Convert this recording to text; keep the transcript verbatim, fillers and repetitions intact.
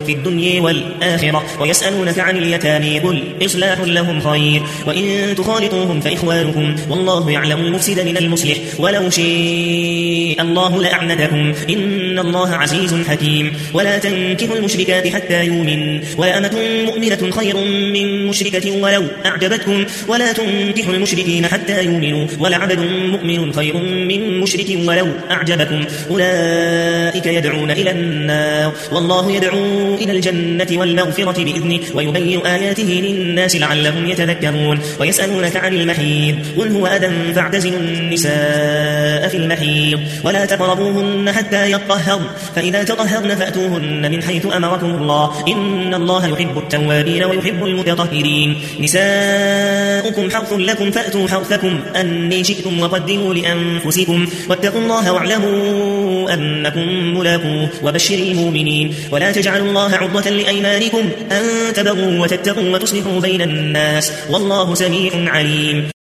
في الدنيا والآخرة ويسألونك عن اليتامى قل إصلاح لهم خير وإن تخالطوهم فإخوانكم والله يعلم المفسد من المصلح ولو شاء الله لأعنتكم إن الله عزيز حكيم ولا تنكحوا المشركات حتى يؤمن ولأمة مؤمنة خير من مشركة ولو أعجبتكم ولا تنكحوا المشركين حتى يؤمنوا ولعبد مؤمن خير من مشرك ولو أعجبكم أولئك يدعون إلى النار والله يدعو إلى الجنة والمغفرة بإذنه ويبين آياته للناس لعلهم يتذكرون ويسألونك عن المحيض قل هو أذى فاعتزلوا النساء في المحيض ولا تقربوهن حتى يطهرن فإذا تطهرن فأتوهن من حيث أمركم الله إن الله يحب التوابين ويحب المتطهرين نساؤكم حرث لكم فأتوا حرثكم أني شئتم وقدموا لأنفسكم واتقوا الله واعلموا أنكم ملاقوه وبشر المؤمنين ولا تجعلوا الله عرضة لأيمانكم أن تبغوا وتتقوا وتصلحوا بين الناس والله سميع عليم.